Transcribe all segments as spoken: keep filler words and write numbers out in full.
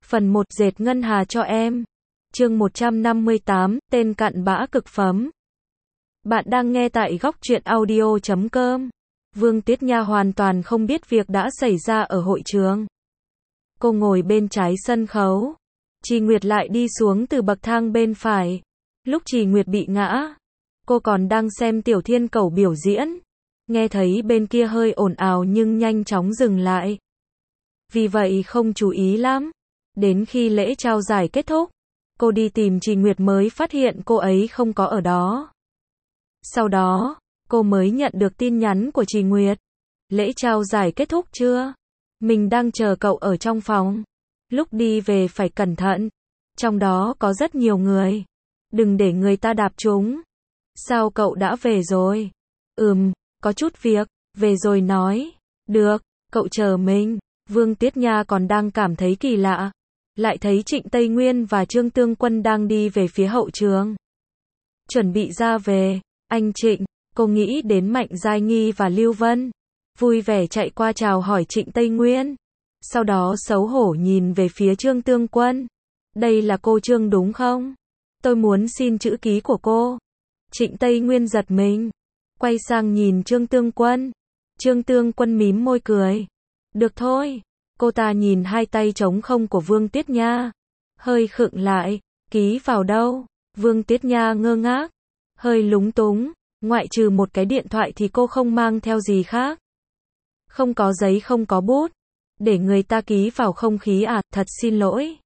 Phần một dệt ngân hà cho em. Chương một trăm năm mươi tám, tên cặn bã cực phẩm. Bạn đang nghe tại góc truyện audio chấm com. Vương Tuyết Nha hoàn toàn không biết việc đã xảy ra ở hội trường. Cô ngồi bên trái sân khấu. Trì Nguyệt lại đi xuống từ bậc thang bên phải. Lúc Trì Nguyệt bị ngã, cô còn đang xem Tiểu Thiên Cẩu biểu diễn. Nghe thấy bên kia hơi ồn ào nhưng nhanh chóng dừng lại. Vì vậy không chú ý lắm. Đến khi lễ trao giải kết thúc, cô đi tìm Trì Nguyệt mới phát hiện cô ấy không có ở đó. Sau đó, cô mới nhận được tin nhắn của Trì Nguyệt. Lễ trao giải kết thúc chưa? Mình đang chờ cậu ở trong phòng. Lúc đi về phải cẩn thận. Trong đó có rất nhiều người. Đừng để người ta đạp chúng. Sao cậu đã về rồi? Ừm, có chút việc. Về rồi nói. Được, cậu chờ mình. Vương Tuyết Nha còn đang cảm thấy kỳ lạ. Lại thấy Trịnh Tây Nguyên và Trương Tương Quân đang đi về phía hậu trường. Chuẩn bị ra về. Anh Trịnh, cô nghĩ đến Mạnh Giai Nghi và Lưu Vân. Vui vẻ chạy qua chào hỏi Trịnh Tây Nguyên. Sau đó xấu hổ nhìn về phía Trương Tương Quân. Đây là cô Trương đúng không? Tôi muốn xin chữ ký của cô. Trịnh Tây Nguyên giật mình. Quay sang nhìn Trương Tương Quân. Trương Tương Quân mím môi cười. Được thôi. Cô ta nhìn hai tay trống không của Vương Tuyết Nha. Hơi khựng lại. Ký vào đâu? Vương Tuyết Nha ngơ ngác. Hơi lúng túng. Ngoại trừ một cái điện thoại thì cô không mang theo gì khác. Không có giấy không có bút. Để người ta ký vào không khí à, thật xin lỗi.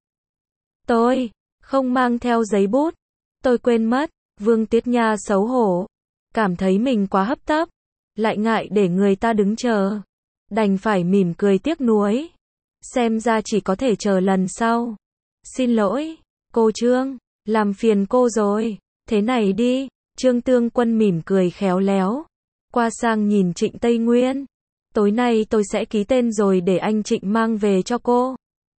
Tôi không mang theo giấy bút. Tôi quên mất. Vương Tuyết Nha xấu hổ. Cảm thấy mình quá hấp tấp. Lại ngại để người ta đứng chờ. Đành phải mỉm cười tiếc nuối. Xem ra chỉ có thể chờ lần sau. Xin lỗi, cô Trương, làm phiền cô rồi. Thế này đi, Trương Tương Quân mỉm cười khéo léo. Qua sang nhìn Trịnh Tây Nguyên. Tối nay tôi sẽ ký tên rồi để anh Trịnh mang về cho cô.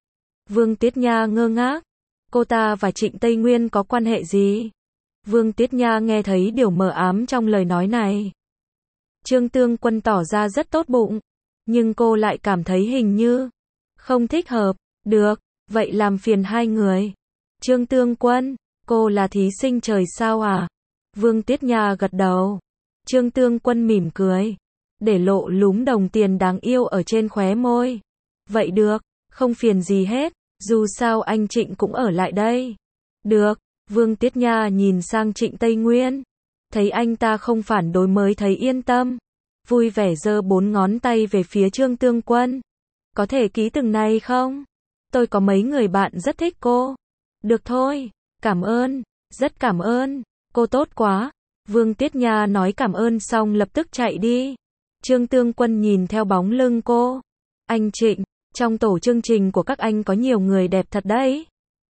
Vương Tuyết Nha ngơ ngác. Cô ta và Trịnh Tây Nguyên có quan hệ gì? Vương Tuyết Nha nghe thấy điều mờ ám trong lời nói này. Trương Tương Quân tỏ ra rất tốt bụng. Nhưng cô lại cảm thấy hình như không thích hợp. Được, vậy làm phiền hai người. Trương Tương Quân, cô là thí sinh trời sao à? Vương Tuyết Nha gật đầu. Trương Tương Quân mỉm cười. Để lộ lúm đồng tiền đáng yêu ở trên khóe môi. Vậy được, không phiền gì hết. Dù sao anh Trịnh cũng ở lại đây. Được, Vương Tuyết Nha nhìn sang Trịnh Tây Nguyên. Thấy anh ta không phản đối mới thấy yên tâm. Vui vẻ giơ bốn ngón tay về phía Trương Tương Quân. Có thể ký từng này không? Tôi có mấy người bạn rất thích cô. Được thôi, cảm ơn, rất cảm ơn, cô tốt quá. Vương Tuyết Nha nói cảm ơn xong lập tức chạy đi. Trương Tương Quân nhìn theo bóng lưng cô. Anh Trịnh, trong tổ chương trình của các anh có nhiều người đẹp thật đấy.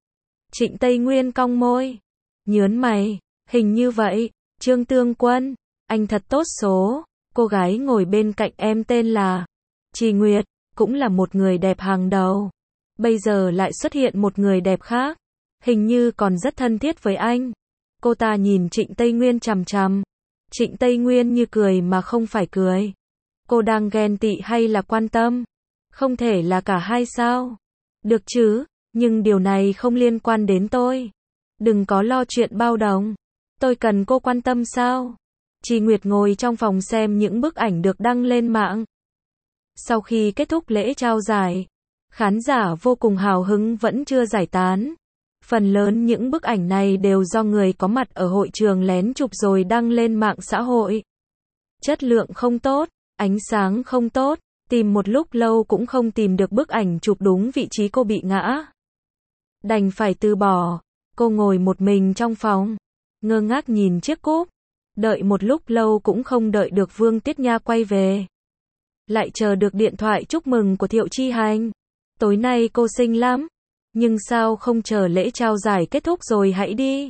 Trịnh Tây Nguyên cong môi. Nhớn mày, hình như vậy. Trương Tương Quân, anh thật tốt số. Cô gái ngồi bên cạnh em tên là Trì Nguyệt, cũng là một người đẹp hàng đầu. Bây giờ lại xuất hiện một người đẹp khác. Hình như còn rất thân thiết với anh. Cô ta nhìn Trịnh Tây Nguyên chằm chằm. Trịnh Tây Nguyên như cười mà không phải cười. Cô đang ghen tị hay là quan tâm? Không thể là cả hai sao? Được chứ, nhưng điều này không liên quan đến tôi. Đừng có lo chuyện bao đồng. Tôi cần cô quan tâm sao? Trì Nguyệt ngồi trong phòng xem những bức ảnh được đăng lên mạng. Sau khi kết thúc lễ trao giải, khán giả vô cùng hào hứng vẫn chưa giải tán. Phần lớn những bức ảnh này đều do người có mặt ở hội trường lén chụp rồi đăng lên mạng xã hội. Chất lượng không tốt, ánh sáng không tốt, tìm một lúc lâu cũng không tìm được bức ảnh chụp đúng vị trí cô bị ngã. Đành phải từ bỏ. Cô ngồi một mình trong phòng, ngơ ngác nhìn chiếc cúp. Đợi một lúc lâu cũng không đợi được Vương Tuyết Nha quay về. Lại chờ được điện thoại chúc mừng của Thiệu Chi Hành. Tối nay cô xinh lắm. Nhưng sao không chờ lễ trao giải kết thúc rồi hãy đi?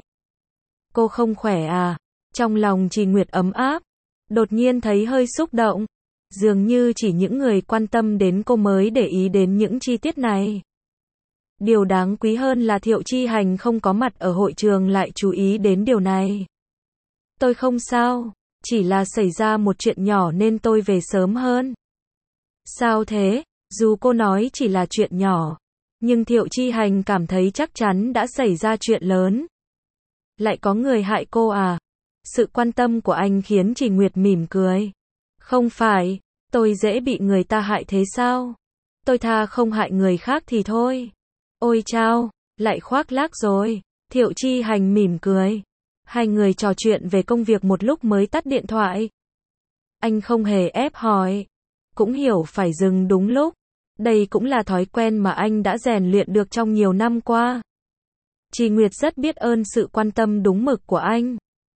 Cô không khỏe à? Trong lòng Trì Nguyệt ấm áp. Đột nhiên thấy hơi xúc động. Dường như chỉ những người quan tâm đến cô mới để ý đến những chi tiết này. Điều đáng quý hơn là Thiệu Chi Hành không có mặt ở hội trường lại chú ý đến điều này. Tôi không sao, chỉ là xảy ra một chuyện nhỏ nên tôi về sớm hơn. Sao thế? Dù cô nói chỉ là chuyện nhỏ, Nhưng Thiệu Chi Hành cảm thấy chắc chắn đã xảy ra chuyện lớn. Lại có người hại cô à? Sự quan tâm của anh khiến Trì Nguyệt mỉm cười. Không phải, tôi dễ bị người ta hại thế sao? Tôi tha không hại người khác thì thôi. Ôi chao, lại khoác lác rồi. Thiệu Chi Hành mỉm cười. Hai người trò chuyện về công việc một lúc mới tắt điện thoại. Anh không hề ép hỏi. Cũng hiểu phải dừng đúng lúc. Đây cũng là thói quen mà anh đã rèn luyện được trong nhiều năm qua. Trì Nguyệt rất biết ơn sự quan tâm đúng mực của anh.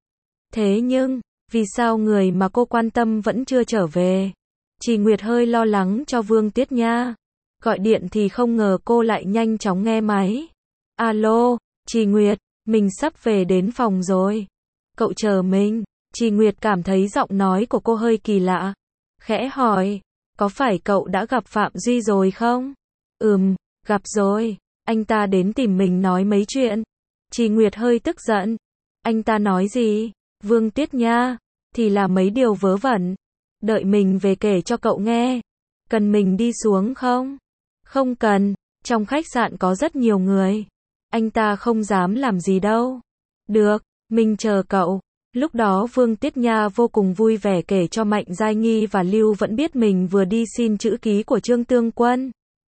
Thế nhưng, vì sao người mà cô quan tâm vẫn chưa trở về? Trì Nguyệt hơi lo lắng cho Vương Tiết Nha. Gọi điện thì không ngờ cô lại nhanh chóng nghe máy. Alo, Trì Nguyệt, mình sắp về đến phòng rồi. Cậu chờ mình. Trì Nguyệt cảm thấy giọng nói của cô hơi kỳ lạ. Khẽ hỏi, có phải cậu đã gặp Phạm Duy rồi không? Ừm, gặp rồi. Anh ta đến tìm mình nói mấy chuyện. Trì Nguyệt hơi tức giận. Anh ta nói gì? Vương Tiết Nha, thì là mấy điều vớ vẩn. Đợi mình về kể cho cậu nghe. Cần mình đi xuống không? Không cần, trong khách sạn có rất nhiều người. Anh ta không dám làm gì đâu. Được, mình chờ cậu. Lúc đó Vương Tiết Nha vô cùng vui vẻ kể cho Mạnh Giai Nghi và Lưu Vẫn biết mình vừa đi xin chữ ký của Trương Tương Quân.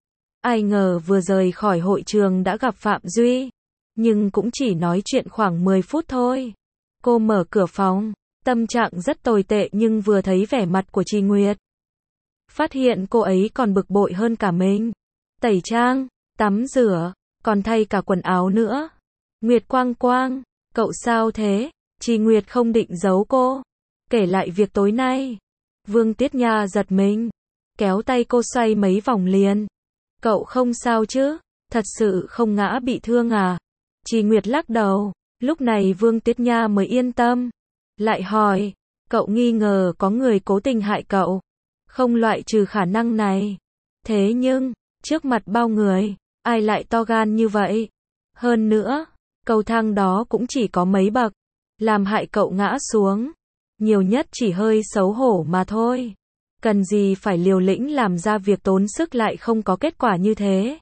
Ai ngờ vừa rời khỏi hội trường đã gặp Phạm Duy. Nhưng cũng chỉ nói chuyện khoảng mười phút thôi. Cô mở cửa phòng, tâm trạng rất tồi tệ nhưng vừa thấy vẻ mặt của Trì Nguyệt. Phát hiện cô ấy còn bực bội hơn cả mình. Tẩy trang, tắm rửa, còn thay cả quần áo nữa. Nguyệt Quang Quang, cậu sao thế? Trì Nguyệt không định giấu cô. Kể lại việc tối nay. Vương Tiết Nha giật mình. Kéo tay cô xoay mấy vòng liền. Cậu không sao chứ? Thật sự không ngã bị thương à? Trì Nguyệt lắc đầu. Lúc này Vương Tiết Nha mới yên tâm. Lại hỏi. Cậu nghi ngờ có người cố tình hại cậu. Không loại trừ khả năng này. Thế nhưng, trước mặt bao người, ai lại to gan như vậy? Hơn nữa, cầu thang đó cũng chỉ có mấy bậc. Làm hại cậu ngã xuống. Nhiều nhất chỉ hơi xấu hổ mà thôi. Cần gì phải liều lĩnh làm ra việc tốn sức lại không có kết quả như thế.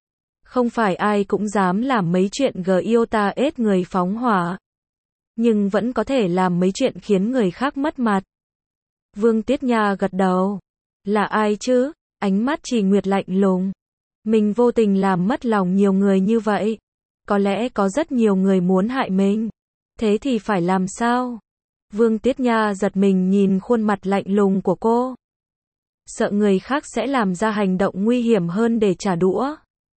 Không phải ai cũng dám làm mấy chuyện gờ yêu ta ết người phóng hỏa. Nhưng vẫn có thể làm mấy chuyện khiến người khác mất mặt. Vương Tiết Nha gật đầu. Là ai chứ? Ánh mắt Trì Nguyệt lạnh lùng. Mình vô tình làm mất lòng nhiều người như vậy. Có lẽ có rất nhiều người muốn hại mình. Thế thì phải làm sao? Vương Tiết Nha giật mình nhìn khuôn mặt lạnh lùng của cô. Sợ người khác sẽ làm ra hành động nguy hiểm hơn để trả đũa.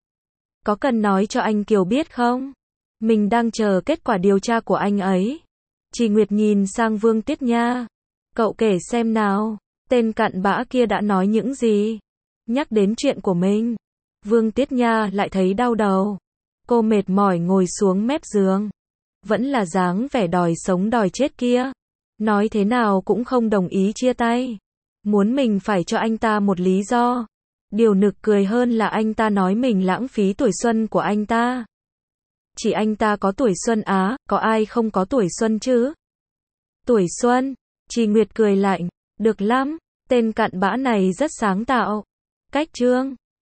Có cần nói cho anh Kiều biết không? Mình đang chờ kết quả điều tra của anh ấy. Trì Nguyệt nhìn sang Vương Tiết Nha. Cậu kể xem nào, tên cặn bã kia đã nói những gì? Nhắc đến chuyện của mình. Vương Tiết Nha lại thấy đau đầu. Cô mệt mỏi ngồi xuống mép giường. Vẫn là dáng vẻ đòi sống đòi chết kia. Nói thế nào cũng không đồng ý chia tay. Muốn mình phải cho anh ta một lý do. Điều nực cười hơn là anh ta nói mình lãng phí tuổi xuân của anh ta. Chỉ anh ta có tuổi xuân á, có ai không có tuổi xuân chứ? Tuổi xuân? Trì Nguyệt cười lạnh. Được lắm, tên cặn bã này rất sáng tạo. Cách Trương